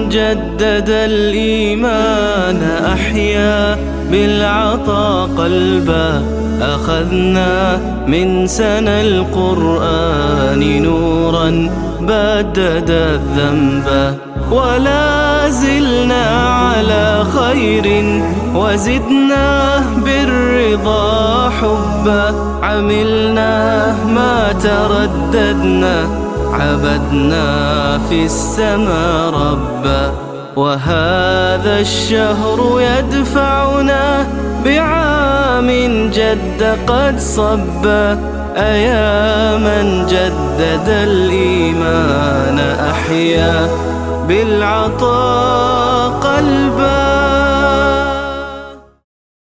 جدد الإيمان أحيا بالعطاء قلبا. أخذنا من سنى القرآن نورا بدد الذنب، ولا زلنا على خير وزدناه بالرضا حبا. عملناه ما ترددنا، عبدنا في السما ربا. وهذا الشهر يدفعنا بعام جد قد صبا. أيا من جدد الإيمان أحيا بالعطاء قلبا.